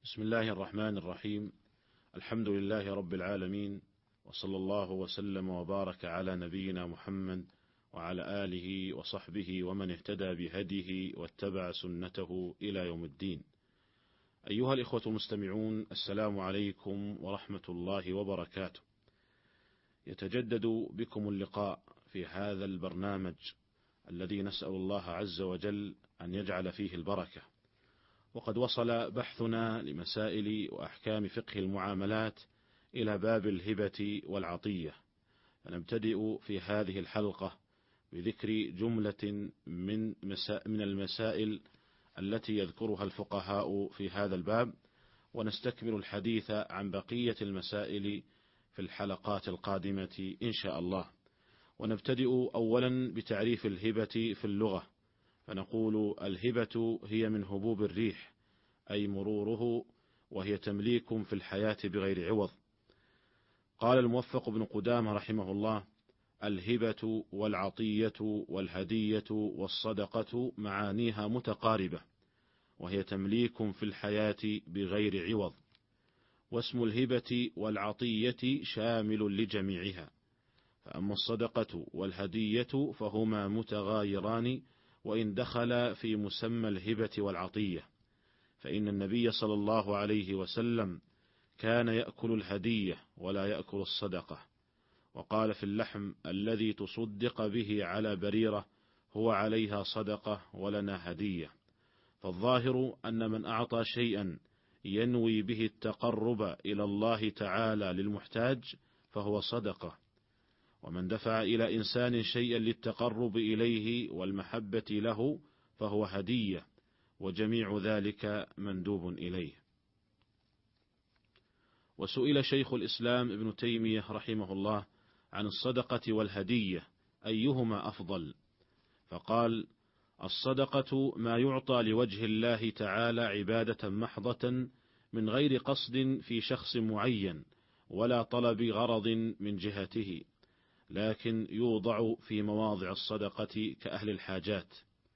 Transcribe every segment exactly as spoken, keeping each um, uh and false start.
بسم الله الرحمن الرحيم. الحمد لله رب العالمين، وصلى الله وسلم وبارك على نبينا محمد وعلى آله وصحبه ومن اهتدى بهديه واتبع سنته إلى يوم الدين. أيها الإخوة المستمعون، السلام عليكم ورحمة الله وبركاته. يتجدد بكم اللقاء في هذا البرنامج الذي نسأل الله عز وجل أن يجعل فيه البركة. وقد وصل بحثنا لمسائل وأحكام فقه المعاملات إلى باب الهبة والعطية، فنبتدئ في هذه الحلقة بذكر جملة من من المسائل التي يذكرها الفقهاء في هذا الباب، ونستكمل الحديث عن بقية المسائل في الحلقات القادمة إن شاء الله. ونبتدئ أولا بتعريف الهبة في اللغة، فنقول: الهبة هي من هبوب الريح، أي مروره، وهي تمليك في الحياة بغير عوض. قال الموفق بن قدامة رحمه الله: الهبة والعطية والهدية والصدقة معانيها متقاربة، وهي تمليك في الحياة بغير عوض. واسم الهبة والعطية شامل لجميعها، فأما الصدقة والهدية فهما متغايران وإن دخل في مسمى الهبة والعطية، فإن النبي صلى الله عليه وسلم كان يأكل الهدية ولا يأكل الصدقة. وقال في اللحم الذي تصدق به على بريرة: هو عليها صدقة ولنا هدية. فالظاهر أن من أعطى شيئا ينوي به التقرب إلى الله تعالى للمحتاج فهو صدقة، ومن دفع إلى إنسان شيئا للتقرب إليه والمحبة له فهو هدية، وجميع ذلك مندوب إليه. وسئل شيخ الإسلام ابن تيمية رحمه الله عن الصدقة والهدية أيهما أفضل، فقال: الصدقة ما يعطى لوجه الله تعالى عبادة محضة من غير قصد في شخص معين ولا طلب غرض من جهته، لكن يوضع في مواضع الصدقة كأهل الحاجات.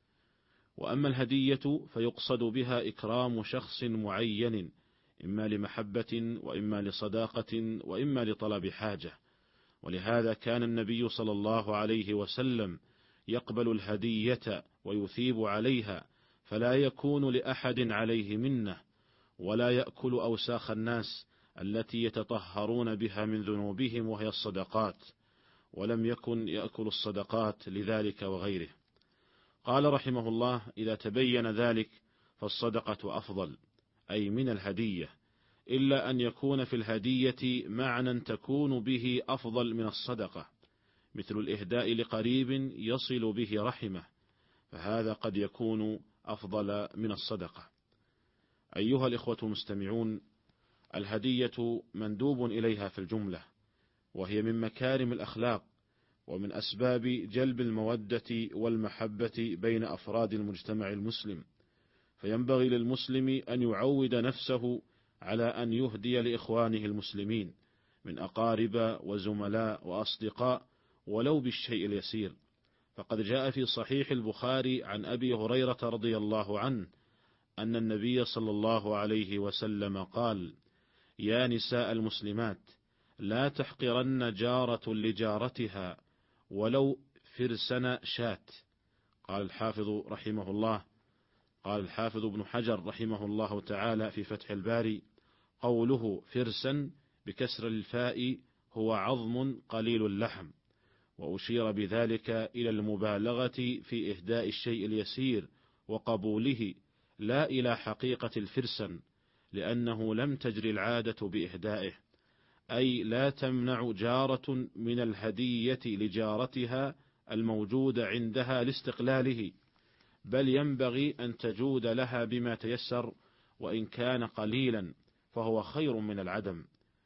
وأما الهدية فيقصد بها إكرام شخص معين، إما لمحبة وإما لصداقة وإما لطلب حاجة. ولهذا كان النبي صلى الله عليه وسلم يقبل الهدية ويثيب عليها، فلا يكون لأحد عليه منه، ولا يأكل أوساخ الناس التي يتطهرون بها من ذنوبهم وهي الصدقات، ولم يكن يأكل الصدقات لذلك وغيره. قال رحمه الله: إذا تبين ذلك فالصدقة أفضل، أي من الهدية، إلا أن يكون في الهدية معنى تكون به أفضل من الصدقة، مثل الإهداء لقريب يصل به رحمه، فهذا قد يكون أفضل من الصدقة. أيها الإخوة المستمعون، الهدية مندوب إليها في الجملة، وهي من مكارم الأخلاق ومن أسباب جلب المودة والمحبة بين أفراد المجتمع المسلم، فينبغي للمسلم أن يعود نفسه على أن يهدي لإخوانه المسلمين من أقارب وزملاء وأصدقاء ولو بالشيء اليسير. فقد جاء في صحيح البخاري عن أبي هريرة رضي الله عنه أن النبي صلى الله عليه وسلم قال: يا نساء المسلمات، لا تحقرن جارة لجارتها ولو فرسن شات. قال الحافظ رحمه الله قال الحافظ ابن حجر رحمه الله تعالى في فتح الباري: قوله فرسا بكسر الفاء هو عظم قليل اللحم، وأشير بذلك إلى المبالغة في إهداء الشيء اليسير وقبوله، لا إلى حقيقة الفرسن، لأنه لم تجري العادة بإهدائه، أي لا تمنع جارة من الهدية لجارتها الموجودة عندها لاستقلاله، بل ينبغي أن تجود لها بما تيسر، وإن كان قليلا فهو خير من العدم.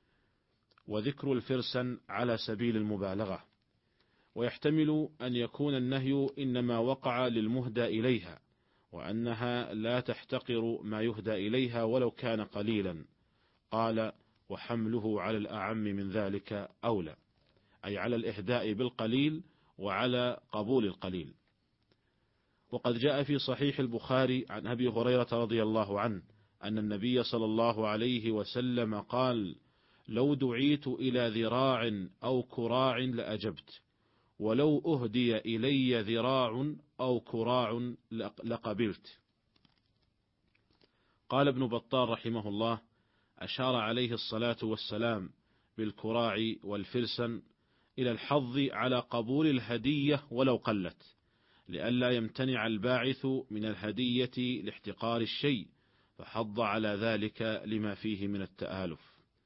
وذكر الفرسن على سبيل المبالغة. ويحتمل أن يكون النهي إنما وقع للمهدى إليها، وأنها لا تحتقر ما يهدى إليها ولو كان قليلا. قال: وحمله على الأعم من ذلك أولى، أي على الإهداء بالقليل وعلى قبول القليل. وقد جاء في صحيح البخاري عن أبي هريرة رضي الله عنه أن النبي صلى الله عليه وسلم قال: لو دعيت إلى ذراع أو كراع لأجبت، ولو أهدي إلي ذراع أو كراع لقبلت. قال ابن بطال رحمه الله: أشار عليه الصلاة والسلام بالكراع والفرسن إلى الحظ على قبول الهدية ولو قلت، لئلا يمتنع الباعث من الهدية لاحتقار الشيء، فحض على ذلك لما فيه من التآلف.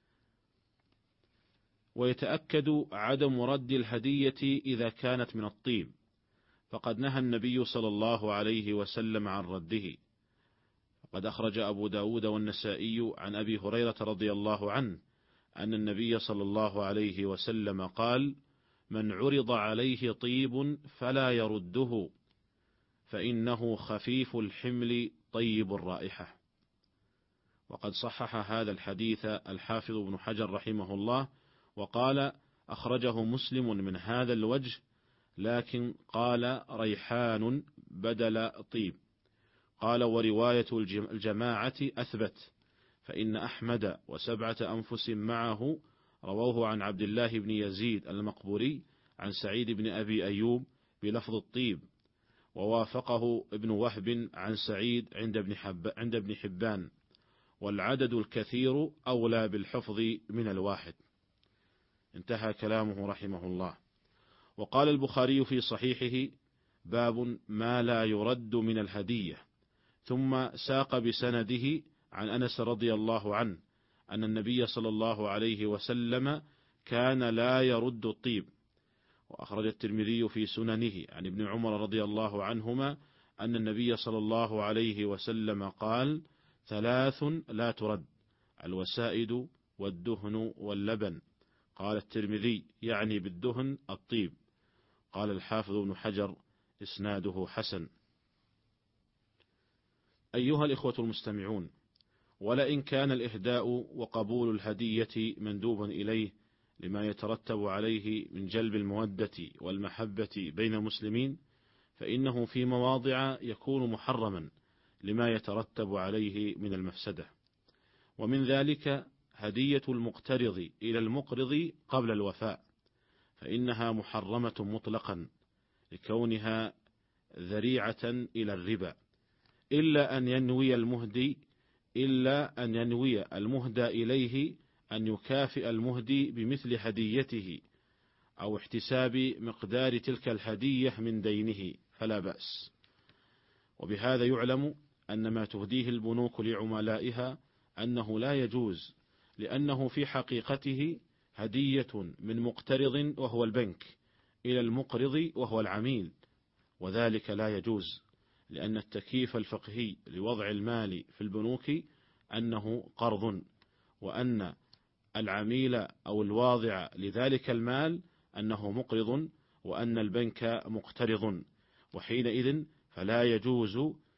ويتأكد عدم رد الهدية إذا كانت من الطيب، فقد نهى النبي صلى الله عليه وسلم عن رده. قد أخرج أبو داود والنسائي عن أبي هريرة رضي الله عنه أن النبي صلى الله عليه وسلم قال: من عرض عليه طيب فلا يرده، فإنه خفيف الحمل طيب الرائحة. وقد صحح هذا الحديث الحافظ ابن حجر رحمه الله، وقال: أخرجه مسلم من هذا الوجه، لكن قال ريحان بدل طيب. قال: ورواية الجماعة أثبت، فإن أحمد وسبعة أنفس معه رووه عن عبد الله بن يزيد المقبوري عن سعيد بن أبي أيوب بلفظ الطيب، ووافقه ابن وهب عن سعيد عند ابن, حب عند ابن حبان، والعدد الكثير أولى بالحفظ من الواحد. انتهى كلامه رحمه الله. وقال البخاري في صحيحه: باب ما لا يرد من الهدية، ثم ساق بسنده عن أنس رضي الله عنه أن النبي صلى الله عليه وسلم كان لا يرد الطيب. وأخرج الترمذي في سننه عن ابن عمر رضي الله عنهما أن النبي صلى الله عليه وسلم قال: ثلاث لا ترد: الوسائد والدهن واللبن. قال الترمذي: يعني بالدهن الطيب. قال الحافظ ابن حجر: إسناده حسن. أيها الإخوة المستمعون، ولئن كان الإهداء وقبول الهدية مندوبا إليه لما يترتب عليه من جلب المودة والمحبة بين المسلمين، فإنه في مواضع يكون محرما لما يترتب عليه من المفسدة. ومن ذلك هدية المقترض إلى المقرض قبل الوفاء، فإنها محرمة مطلقا لكونها ذريعة إلى الربا، إلا أن ينوي المهدي إلا أن ينوي المهدى إليه أن يكافئ المهدي بمثل هديته أو احتساب مقدار تلك الهدية من دينه فلا بأس. وبهذا يعلم أن ما تهديه البنوك لعملائها أنه لا يجوز، لأنه في حقيقته هدية من مقترض وهو البنك إلى المقرض وهو العميل، وذلك لا يجوز، لأن التكييف الفقهي لوضع المال في البنوك أنه قرض، وأن العميل أو الواضع لذلك المال أنه مقرض، وأن البنك مقترض، وحينئذ فلا يجوز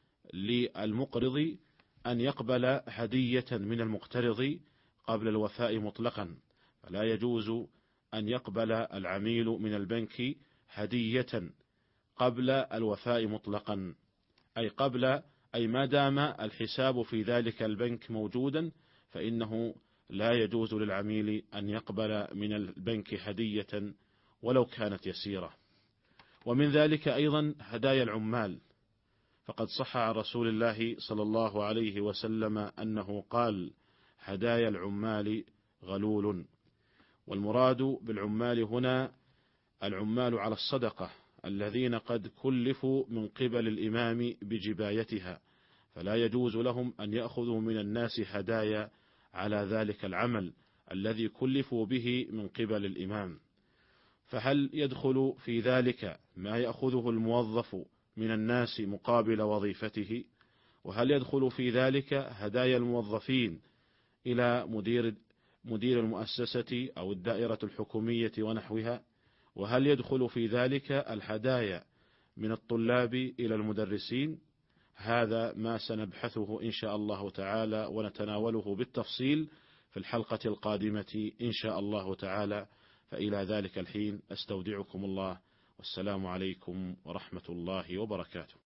للمقرض أن يقبل هدية من المقترض قبل الوفاء مطلقا، فلا يجوز أن يقبل العميل من البنك هدية قبل الوفاء مطلقا، أي قبل أي ما دام الحساب في ذلك البنك موجودا، فإنه لا يجوز للعميل أن يقبل من البنك هدية ولو كانت يسيرة. ومن ذلك أيضا هدايا العمال، فقد صح عن رسول الله صلى الله عليه وسلم أنه قال: هدايا العمال غلول. والمراد بالعمال هنا العمال على الصدقة الذين قد كلفوا من قبل الإمام بجبايتها، فلا يجوز لهم أن يأخذوا من الناس هدايا على ذلك العمل الذي كلفوا به من قبل الإمام. فهل يدخل في ذلك ما يأخذه الموظف من الناس مقابل وظيفته؟ وهل يدخل في ذلك هدايا الموظفين إلى مدير مدير المؤسسة أو الدائرة الحكومية ونحوها؟ وهل يدخل في ذلك الهدايا من الطلاب إلى المدرسين؟ هذا ما سنبحثه إن شاء الله تعالى ونتناوله بالتفصيل في الحلقة القادمة إن شاء الله تعالى. فإلى ذلك الحين أستودعكم الله، والسلام عليكم ورحمة الله وبركاته.